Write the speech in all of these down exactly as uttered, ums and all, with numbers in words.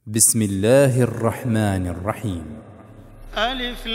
بسم الله الرحمن الرحيم. ألف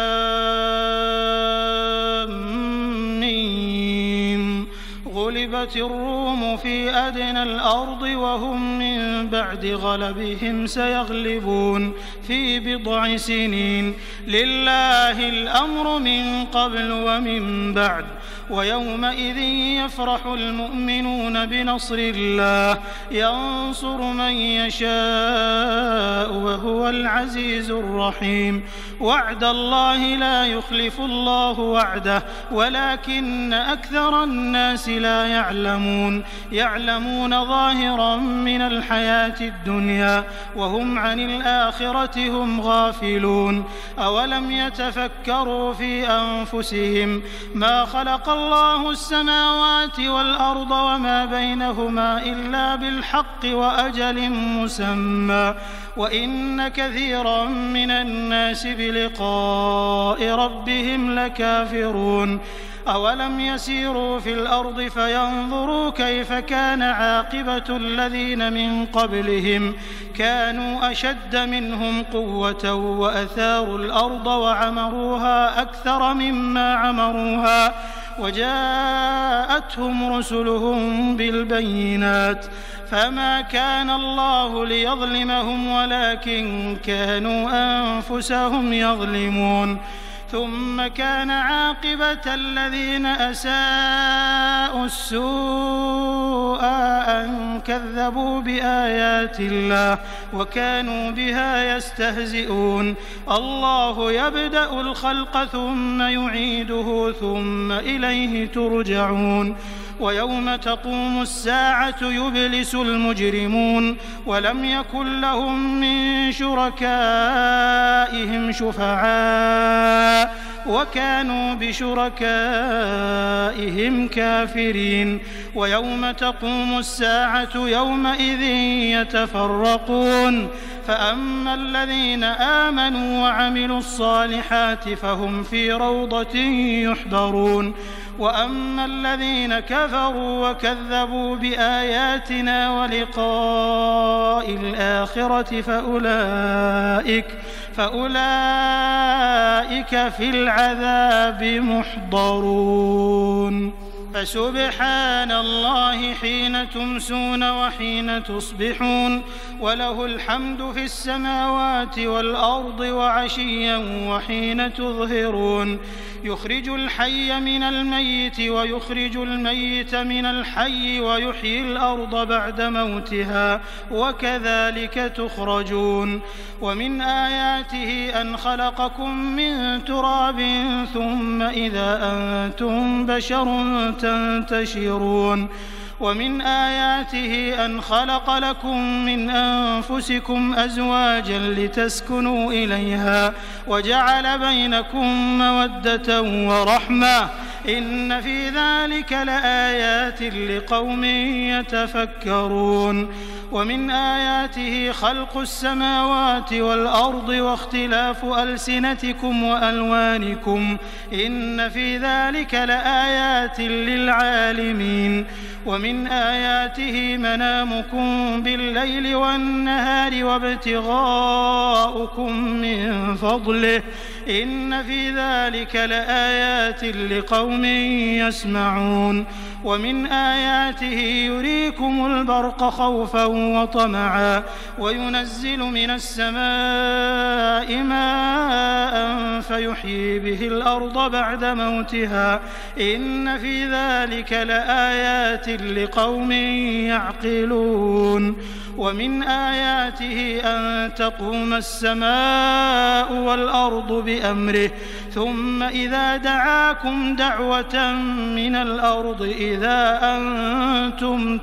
لام ميم. غلبت الروم في أدنى الأرض وهم من بعد غلبهم سيغلبون في بضع سنين. لله الأمر من قبل ومن بعد، ويومئذ يفرح المؤمنون بنصر الله ينصر من يشاء وهو العزيز الرحيم. وعد الله لا يخلف الله وعده ولكن أكثر الناس لا يعلمون. يعلمون ظاهرا من الحياة الدنيا وهم عن الآخرة هم غافلون. أولم يتفكروا في أنفسهم ما خلق الله السماوات والأرض وما بينهما إلا بالحق وأجل مسمى، وإن كثيرا من الناس بلقاء ربهم لكافرون. أولم يسيروا في الأرض فينظروا كيف كان عاقبة الذين من قبلهم كانوا أشد منهم قوة وأثاروا الأرض وعمروها أكثر مما عمروها وجاءتهم رسلهم بالبينات فما كان الله ليظلمهم ولكن كانوا أنفسهم يظلمون. ثم كان عاقبة الذين أساءوا السوء أن كذبوا بآيات الله وكانوا بها يستهزئون. الله يبدأ الخلق ثم يعيده ثم إليه ترجعون. ويوم تقوم الساعة يبلس المجرمون ولم يكن لهم من شركائهم شفعاء وكانوا بشركائهم كافرين. ويوم تقوم الساعة يومئذ يتفرقون، فأما الذين آمنوا وعملوا الصالحات فهم في روضة يحبرون، وأما الذين كفروا وكذبوا بآياتنا ولقاء الآخرة فأولئك فأولئك في العذاب محضرون. فسبحان الله حين تمسون وحين تصبحون، وله الحمد في السماوات والأرض وعشيا وحين تظهرون. يخرج الحي من الميت ويخرج الميت من الحي ويحيي الأرض بعد موتها وكذلك تخرجون. ومن آياته أن خلقكم من تراب ثم إذا أنتم بشر تنتشرون. ومن آياته أن خلق لكم من أنفسكم أزواجا لتسكنوا إليها وجعل بينكم مودة ورحمة إن في ذلك لآيات لقوم يتفكرون. ومن آياته خلق السماوات والأرض واختلاف ألسنتكم وألوانكم إن في ذلك لآيات للعالمين. ومن آياته منامكم بالليل والنهار وابتغاؤكم من فضله إن في ذلك لآيات لقوم يسمعون. ومن آياته يريكم البرق خوفا وطمعا وينزل من السماء ماء فيحيي به الأرض بعد موتها إن في ذلك لآيات لقوم يعقلون. ومن آياته أن تقوم السماء والأرض بأمره ثم إذا دعاكم دعوة من الأرض إذا أنتم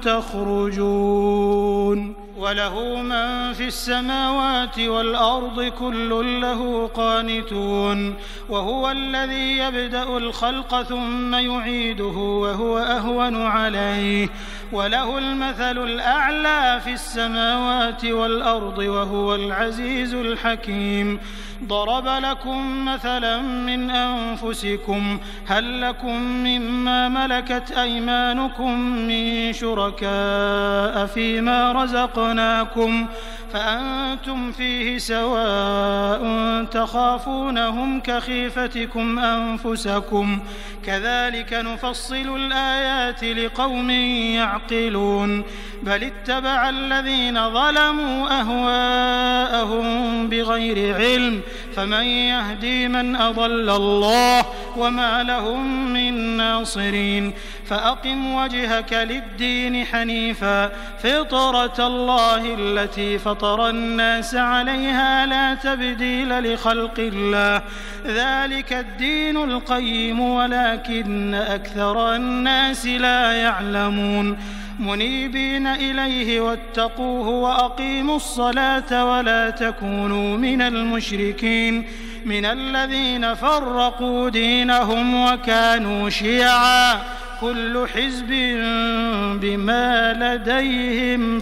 تخرجون. وله من في السماوات والأرض كل له قانتون. وهو الذي يبدأ الخلق ثم يعيده وهو أهون عليه وله المثل الأعلى في السماوات والأرض وهو العزيز الحكيم. ضرب لكم مثلا من أنفسكم هل لكم مما ملكت أيمانكم من شركاء فيما رزقناكم خلقناكم فأنتم فيه سواء تخافونهم كخيفتكم أنفسكم كذلك نفصل الآيات لقوم يعقلون بل اتبع الذين ظلموا أهواءهم بغير علم فمن يهدي من أضل الله وما لهم من ناصرين فأقم وجهك للدين حنيفا فطرة الله التي فطر الناس عليها لا تبديل لخلق الله ذلك الدين القيم ولكن أكثر الناس لا يعلمون منيبين إليه واتقوه وأقيموا الصلاة ولا تكونوا من المشركين من الذين فرقوا دينهم وكانوا شيعا كل حزب بما لديهم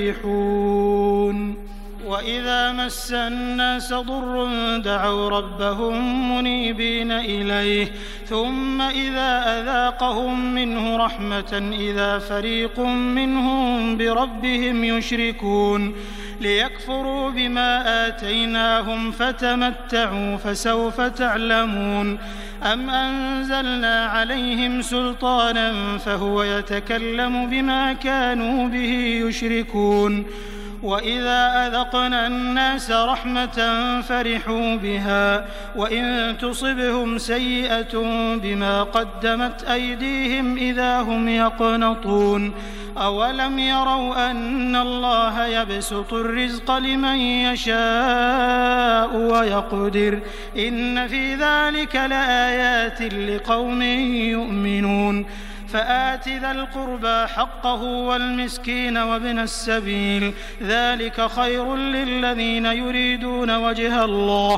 فرحون وإذا مس الناس ضر دعوا ربهم منيبين إليه ثم إذا أذاقهم منه رحمة إذا فريق منهم بربهم يشركون ليكفروا بما آتيناهم فتمتعوا فسوف تعلمون أم أنزلنا عليهم سلطانا فهو يتكلم بما كانوا به يشركون وإذا أذقنا الناس رحمة فرحوا بها وإن تصبهم سيئة بما قدمت أيديهم إذا هم يقنطون أولم يروا أن الله يبسط الرزق لمن يشاء ويقدر إن في ذلك لآيات لقوم يؤمنون فآت ذا القربى حقه والمسكين وابن السبيل ذلك خير للذين يريدون وجه الله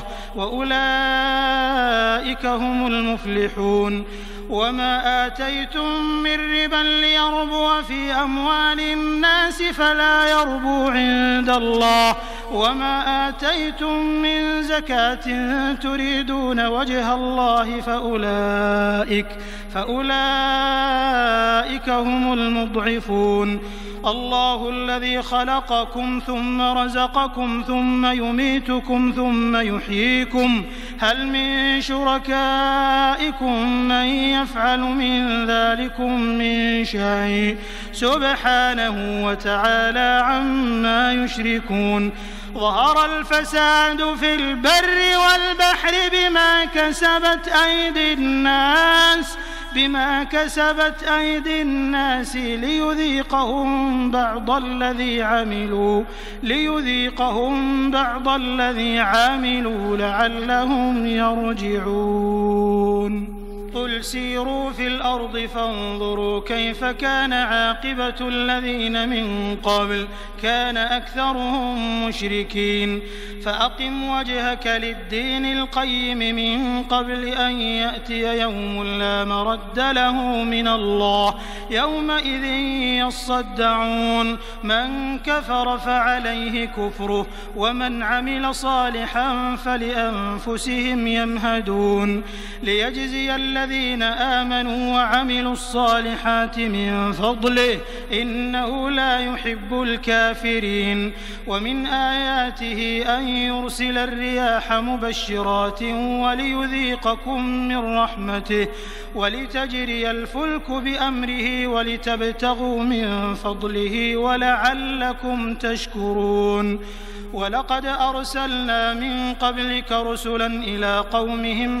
وأولئك هم المفلحون وما آتيتم من ربا ليربو في أموال الناس فلا يربو عند الله وما آتيتم من زكاة تريدون وجه الله فأولئك فأولئك هم المضعفون الله الذي خلقكم ثم رزقكم ثم يميتكم ثم يحييكم هل من شركائكم من يفعل من ذلكم من شيء سبحانه وتعالى عما يشركون ظهر الفساد في البر والبحر بما كسبت أيدي الناس بما كسبت أيدي الناس ليذيقهم بعض الذي عملوا ليذيقهم بعض الذي عملوا لعلهم يرجعون قل سيروا في الأرض فانظروا كيف كان عاقبة الذين من قبل كان أكثرهم مشركين فأقم وجهك للدين القيم من قبل أن يأتي يوم لا مرد له من الله يومئذ يصدعون من كفر فعليه كفره ومن عمل صالحا فلأنفسهم يمهدون ليجزي الذين آمنوا وعملوا الصالحات من فضله إنه لا يحب الكافرين ومن آياته أن يرسل الرياح مبشرات وليذيقكم من رحمته ولتجري الفلك بأمره ولتبتغوا من فضله ولعلكم تشكرون ولقد أرسلنا من قبلك رسلا إلى قومهم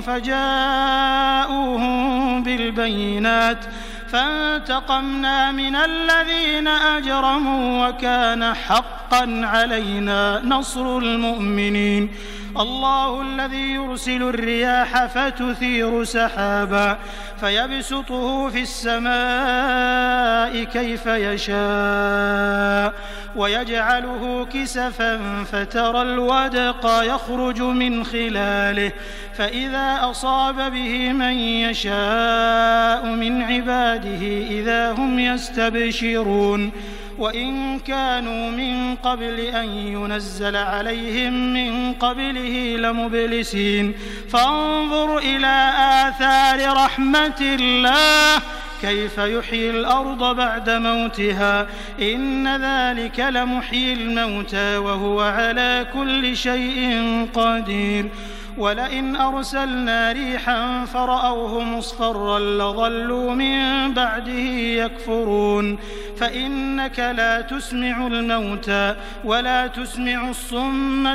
فجاءوهم بالبينات فانتقمنا من الذين أجرموا وكان حقا علينا نصر المؤمنين الله الذي يرسل الرياح فتثير سحابا فيبسطه في السماء كيف يشاء ويجعله كسفا فترى الودق يخرج من خلاله فإذا أصاب به من يشاء من عباده إذا هم يستبشرون وإن كانوا من قبل أن ينزل عليهم من قبله لمبلسين فانظر إلى آثار رحمة الله كيف يحيي الأرض بعد موتها إن ذلك لمحيي الموتى وهو على كل شيء قدير ولئن أرسلنا ريحا فرأوه مصفرا لظلوا من بعده يكفرون فإنك لا تسمع الموتى ولا تسمع الصم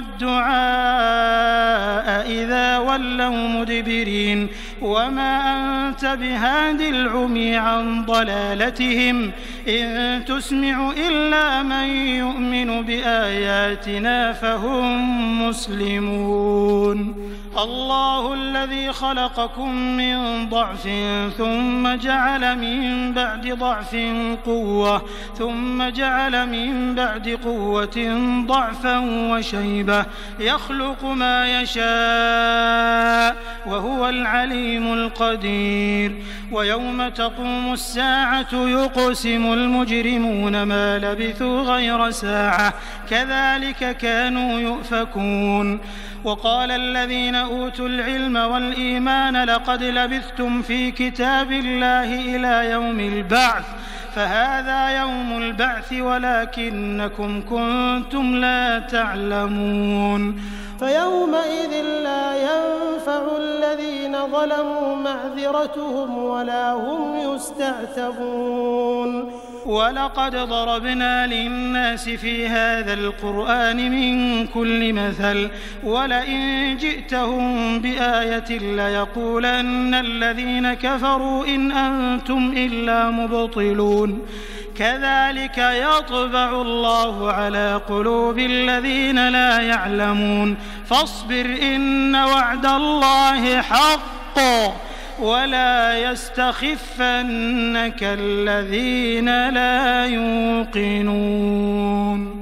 الدعاء إذا ولوا مدبرين وما أنت بهاد العمي عن ضلالتهم إن تسمع إلا من يؤمن بآياتنا فهم مسلمون الله الذي خلقكم من ضعف ثم جعل من بعد ضعف قوة ثم جعل من بعد قوة ضعفا وشيبة يخلق ما يشاء وهو العليم القدير ويوم تقوم الساعة يقسم المجرمون ما لبثوا غير ساعة كذلك كانوا يؤفكون وقال الذين أوتوا العلم والإيمان لقد لبثتم في كتاب الله إلى يوم البعث فهذا يوم البعث ولكنكم كنتم لا تعلمون فيومئذ لا ينفع الذين ظلموا معذرتهم ولا هم يستعتبون ولقد ضربنا للناس في هذا القرآن من كل مثل ولئن جئتهم بآية ليقولن الذين كفروا إن أنتم إلا مبطلون كذلك يطبع الله على قلوب الذين لا يعلمون فاصبر إن وعد الله حق ولا يستخفنك الذين لا يوقنون